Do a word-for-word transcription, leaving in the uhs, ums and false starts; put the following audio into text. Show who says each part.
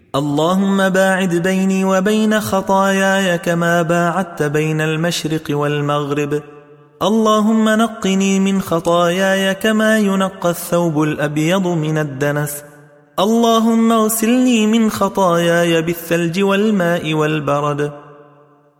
Speaker 1: اللهم باعد بيني وبين خطاياي كما باعدت بين المشرق والمغرب. اللهم نقني من خطاياي كما ينقى الثوب الأبيض من الدنس. اللهم اغسلني من خطاياي بالثلج والماء والبرد.